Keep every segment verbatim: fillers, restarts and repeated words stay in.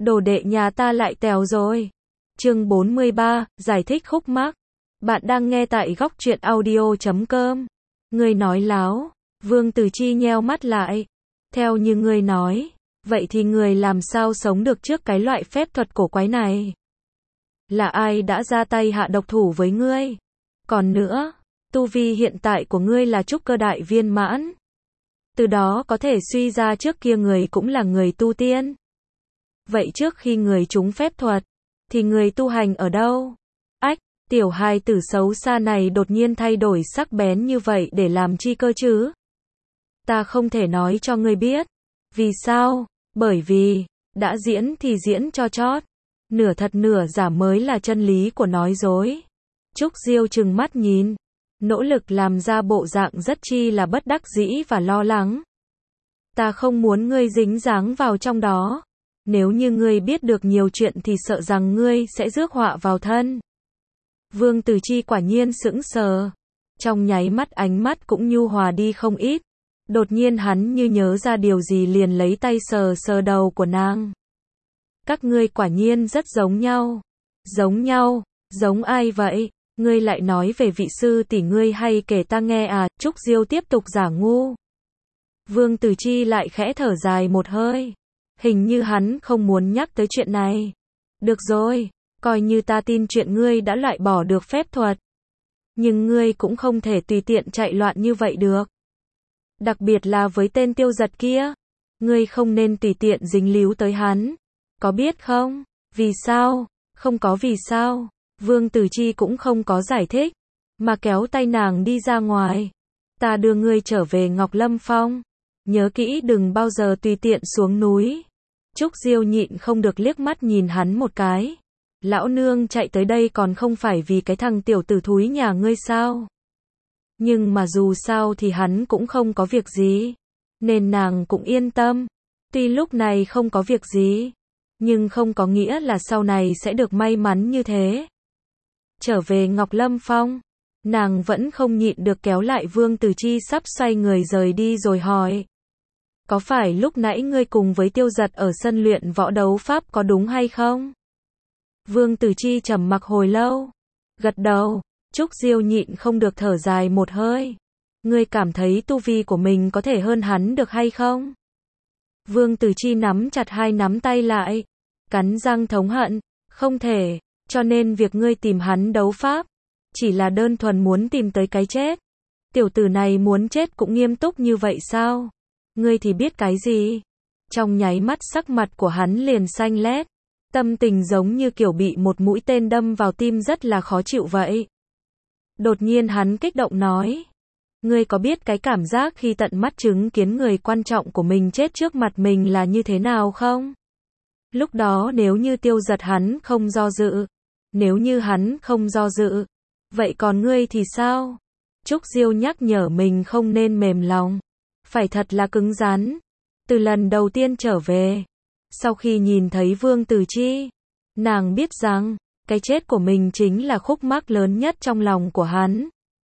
Đồ đệ nhà ta lại tèo rồi. Chương bốn mươi ba, giải thích khúc mắc. Bạn đang nghe tại góc truyện audio chấm com. Ngươi nói láo. Vương Tử Chi nheo mắt lại. Theo như ngươi nói, vậy thì người làm sao sống được trước cái loại phép thuật cổ quái này? Là ai đã ra tay hạ độc thủ với ngươi? Còn nữa, tu vi hiện tại của ngươi là trúc cơ đại viên mãn. Từ đó có thể suy ra trước kia người cũng là người tu tiên. Vậy trước khi người trúng phép thuật, thì người tu hành ở đâu? Ách, tiểu hài tử xấu xa này đột nhiên thay đổi sắc bén như vậy để làm chi cơ chứ? Ta không thể nói cho ngươi biết. Vì sao? Bởi vì, đã diễn thì diễn cho chót. Nửa thật nửa giả mới là chân lý của nói dối. Trúc Diêu trừng mắt nhìn, nỗ lực làm ra bộ dạng rất chi là bất đắc dĩ và lo lắng. Ta không muốn ngươi dính dáng vào trong đó. Nếu như ngươi biết được nhiều chuyện thì sợ rằng ngươi sẽ rước họa vào thân. Vương Tử Chi quả nhiên sững sờ. Trong nháy mắt ánh mắt cũng nhu hòa đi không ít. Đột nhiên hắn như nhớ ra điều gì liền lấy tay sờ sờ đầu của nàng. Các ngươi quả nhiên rất giống nhau. Giống nhau? Giống ai vậy? Ngươi lại nói về vị sư tỷ ngươi hay kể ta nghe à? Trúc Diêu tiếp tục giả ngu. Vương Tử Chi lại khẽ thở dài một hơi. Hình như hắn không muốn nhắc tới chuyện này. Được rồi, coi như ta tin chuyện ngươi đã loại bỏ được phép thuật. Nhưng ngươi cũng không thể tùy tiện chạy loạn như vậy được. Đặc biệt là với tên Tiêu Giật kia. Ngươi không nên tùy tiện dính líu tới hắn. Có biết không? Vì sao? Không có vì sao. Vương Tử Chi cũng không có giải thích. Mà kéo tay nàng đi ra ngoài. Ta đưa ngươi trở về Ngọc Lâm Phong. Nhớ kỹ đừng bao giờ tùy tiện xuống núi. Trúc Diêu nhịn không được liếc mắt nhìn hắn một cái. Lão nương chạy tới đây còn không phải vì cái thằng tiểu tử thúi nhà ngươi sao? Nhưng mà dù sao thì hắn cũng không có việc gì. Nên nàng cũng yên tâm. Tuy lúc này không có việc gì. Nhưng không có nghĩa là sau này sẽ được may mắn như thế. Trở về Ngọc Lâm Phong. Nàng vẫn không nhịn được kéo lại Vương Tử Chi sắp xoay người rời đi rồi hỏi. Có phải lúc nãy ngươi cùng với Tiêu Giật ở sân luyện võ đấu pháp có đúng hay không? Vương Tử Chi trầm mặc hồi lâu. Gật đầu. Trúc Diêu nhịn không được thở dài một hơi. Ngươi cảm thấy tu vi của mình có thể hơn hắn được hay không? Vương Tử Chi nắm chặt hai nắm tay lại. Cắn răng thống hận. Không thể. Cho nên việc ngươi tìm hắn đấu pháp. Chỉ là đơn thuần muốn tìm tới cái chết. Tiểu tử này muốn chết cũng nghiêm túc như vậy sao? Ngươi thì biết cái gì? Trong nháy mắt sắc mặt của hắn liền xanh lét. Tâm tình giống như kiểu bị một mũi tên đâm vào tim rất là khó chịu vậy. Đột nhiên hắn kích động nói. Ngươi có biết cái cảm giác khi tận mắt chứng kiến người quan trọng của mình chết trước mặt mình là như thế nào không? Lúc đó nếu như Tiêu Giật hắn không do dự. Nếu như hắn không do dự. Vậy còn ngươi thì sao? Trúc Diêu nhắc nhở mình không nên mềm lòng. Phải thật là cứng rắn. Từ lần đầu tiên trở về. Sau khi nhìn thấy Vương Tử Chi. Nàng biết rằng. Cái chết của mình chính là khúc mắc lớn nhất trong lòng của hắn.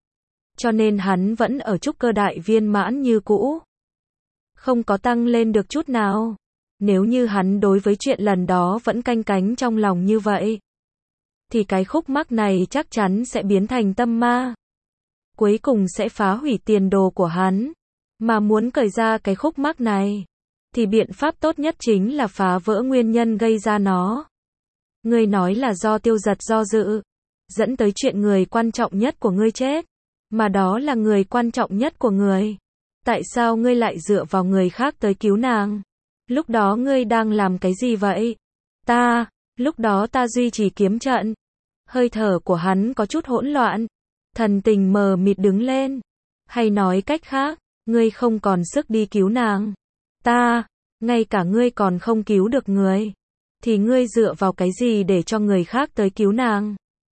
Cho nên hắn vẫn ở trúc cơ đại viên mãn như cũ. Không có tăng lên được chút nào. Nếu như hắn đối với chuyện lần đó vẫn canh cánh trong lòng như vậy. Thì cái khúc mắc này chắc chắn sẽ biến thành tâm ma. Cuối cùng sẽ phá hủy tiền đồ của hắn. Mà muốn cởi ra cái khúc mắc này. Thì biện pháp tốt nhất chính là phá vỡ nguyên nhân gây ra nó. Ngươi nói là do Tiêu Giật do dự. Dẫn tới chuyện người quan trọng nhất của ngươi chết. Mà đó là người quan trọng nhất của người. Tại sao ngươi lại dựa vào người khác tới cứu nàng? Lúc đó ngươi đang làm cái gì vậy? Ta, lúc đó ta duy trì kiếm trận. Hơi thở của hắn có chút hỗn loạn. Thần tình mờ mịt đứng lên. Hay nói cách khác, ngươi không còn sức đi cứu nàng. Ta, ngay cả ngươi còn không cứu được người. Thì ngươi dựa vào cái gì để cho người khác tới cứu nàng?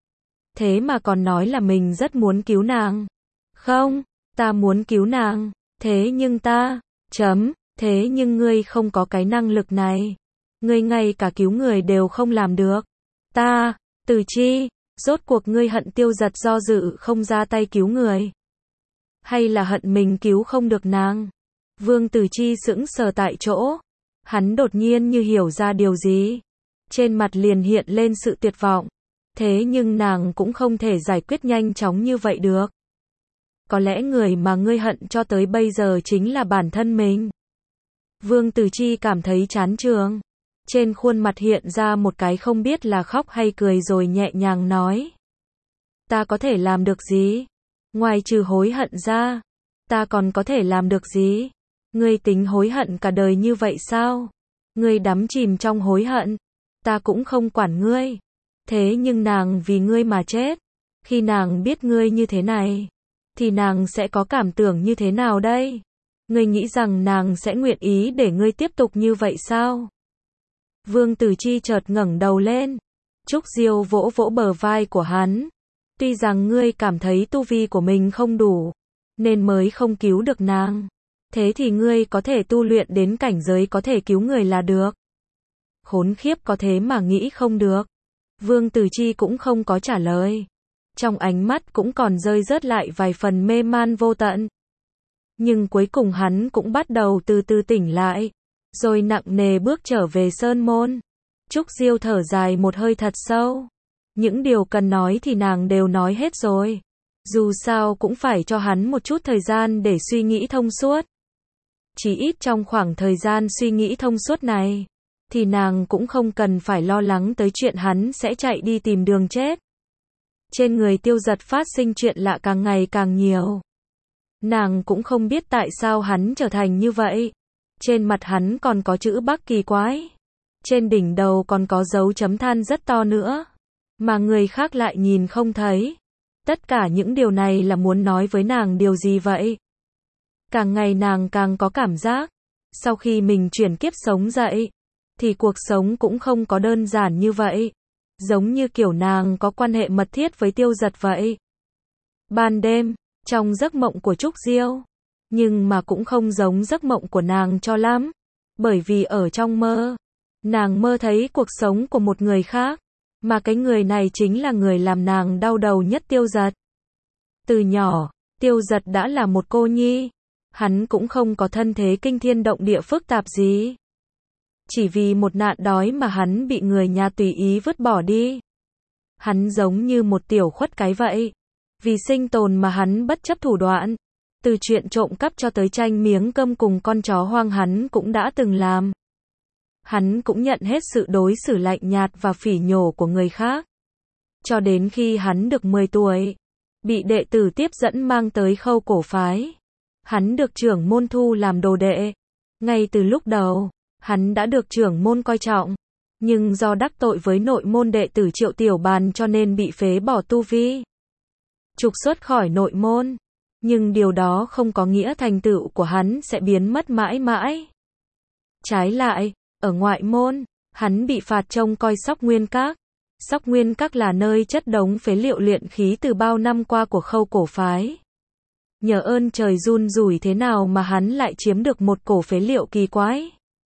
Thế mà còn nói là mình rất muốn cứu nàng. Không, ta muốn cứu nàng. Thế nhưng ta, chấm, thế nhưng ngươi không có cái năng lực này. Ngươi ngay cả cứu người đều không làm được. Ta, Tử Chi, rốt cuộc ngươi hận Tiêu Giật do dự không ra tay cứu người. Hay là hận mình cứu không được nàng? Vương Tử Chi sững sờ tại chỗ. Hắn đột nhiên như hiểu ra điều gì. trên mặt liền hiện lên sự tuyệt vọng. Thế nhưng nàng cũng không thể giải quyết nhanh chóng như vậy được. Có lẽ người mà ngươi hận cho tới bây giờ chính là bản thân mình. Vương Tử Chi cảm thấy chán chường. Trên khuôn mặt hiện ra một cái không biết là khóc hay cười rồi nhẹ nhàng nói. Ta có thể làm được gì? Ngoài trừ hối hận ra, ta còn có thể làm được gì? Ngươi tính hối hận cả đời như vậy sao? Ngươi đắm chìm trong hối hận, ta cũng không quản ngươi. Thế nhưng nàng vì ngươi mà chết. Khi nàng biết ngươi như thế này, thì nàng sẽ có cảm tưởng như thế nào đây? Ngươi nghĩ rằng nàng sẽ nguyện ý để ngươi tiếp tục như vậy sao? Vương Tử Chi chợt ngẩng đầu lên. Trúc Diêu vỗ vỗ bờ vai của hắn. Tuy rằng ngươi cảm thấy tu vi của mình không đủ, nên mới không cứu được nàng. Thế thì ngươi có thể tu luyện đến cảnh giới có thể cứu người là được. Khốn khiếp, có thế mà nghĩ không được. Vương Tử Chi cũng không có trả lời. Trong ánh mắt cũng còn rơi rớt lại vài phần mê man vô tận. Nhưng cuối cùng hắn cũng bắt đầu từ từ tỉnh lại, rồi nặng nề bước trở về sơn môn. Trúc Diêu thở dài một hơi thật sâu. Những điều cần nói thì nàng đều nói hết rồi. Dù sao cũng phải cho hắn một chút thời gian để suy nghĩ thông suốt. Chỉ ít trong khoảng thời gian suy nghĩ thông suốt này, thì nàng cũng không cần phải lo lắng tới chuyện hắn sẽ chạy đi tìm đường chết. Trên người Tiêu Giật phát sinh chuyện lạ càng ngày càng nhiều. Nàng cũng không biết tại sao hắn trở thành như vậy. Trên mặt hắn còn có chữ Bắc kỳ quái. Trên đỉnh đầu còn có dấu chấm than rất to nữa, mà người khác lại nhìn không thấy. Tất cả những điều này là muốn nói với nàng điều gì vậy? Càng ngày nàng càng có cảm giác, sau khi mình chuyển kiếp sống dậy, thì cuộc sống cũng không có đơn giản như vậy. Giống như kiểu nàng có quan hệ mật thiết với Tiêu Giật vậy. Ban đêm, trong giấc mộng của Trúc Diêu, nhưng mà cũng không giống giấc mộng của nàng cho lắm. Bởi vì ở trong mơ, nàng mơ thấy cuộc sống của một người khác, mà cái người này chính là người làm nàng đau đầu nhất, Tiêu Giật. Từ nhỏ, Tiêu Giật đã là một cô nhi. Hắn cũng không có thân thế kinh thiên động địa phức tạp gì. Chỉ vì một nạn đói mà hắn bị người nhà tùy ý vứt bỏ đi. Hắn giống như một tiểu khuất cái vậy. Vì sinh tồn mà hắn bất chấp thủ đoạn. Từ chuyện trộm cắp cho tới tranh miếng cơm cùng con chó hoang hắn cũng đã từng làm. Hắn cũng nhận hết sự đối xử lạnh nhạt và phỉ nhổ của người khác. Cho đến khi hắn được mười tuổi, bị đệ tử tiếp dẫn mang tới Khâu Cổ phái. Hắn được trưởng môn thu làm đồ đệ. Ngay từ lúc đầu, hắn đã được trưởng môn coi trọng. Nhưng do đắc tội với nội môn đệ tử Triệu Tiểu Bàn cho nên bị phế bỏ tu vi. Trục xuất khỏi nội môn. Nhưng điều đó không có nghĩa thành tựu của hắn sẽ biến mất mãi mãi. Trái lại, ở ngoại môn, hắn bị phạt trông coi Sóc Nguyên Các. Sóc Nguyên Các là nơi chất đống phế liệu luyện khí từ bao năm qua của Khâu Cổ phái. Nhờ ơn trời run rủi thế nào mà hắn lại chiếm được một cổ phế liệu kỳ quái.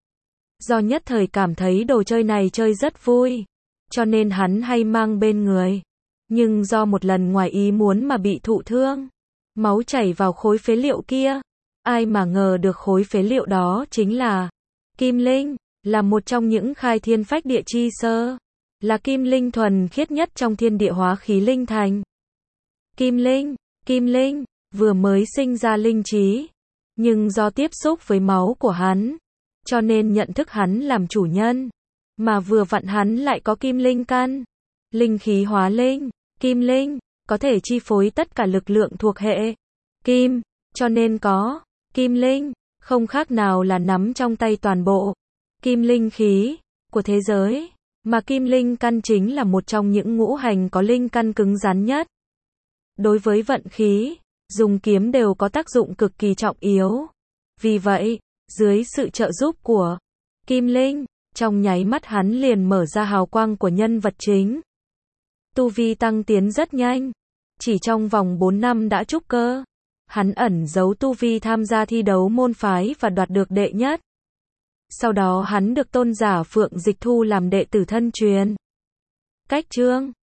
Do nhất thời cảm thấy đồ chơi này chơi rất vui, cho nên hắn hay mang bên người. Nhưng do một lần ngoài ý muốn mà bị thụ thương, máu chảy vào khối phế liệu kia. Ai mà ngờ được khối phế liệu đó chính là kim linh, là một trong những khai thiên phách địa chi sơ, là kim linh thuần khiết nhất trong thiên địa hóa khí linh thành. Kim linh, kim linh, vừa mới sinh ra linh trí, nhưng do tiếp xúc với máu của hắn, cho nên nhận thức hắn làm chủ nhân, mà vừa vặn hắn lại có kim linh căn. Linh khí hóa linh, kim linh, có thể chi phối tất cả lực lượng thuộc hệ kim, cho nên có kim linh, không khác nào là nắm trong tay toàn bộ kim linh khí của thế giới, mà kim linh căn chính là một trong những ngũ hành có linh căn cứng rắn nhất. Đối với vận khí, dùng kiếm đều có tác dụng cực kỳ trọng yếu. Vì vậy, dưới sự trợ giúp của kim linh, trong nháy mắt hắn liền mở ra hào quang của nhân vật chính. Tu vi tăng tiến rất nhanh, chỉ trong vòng bốn năm đã trúc cơ. Hắn ẩn giấu tu vi tham gia thi đấu môn phái và đoạt được đệ nhất. Sau đó hắn được tôn giả Phượng Dịch thu làm đệ tử thân truyền. Cách chương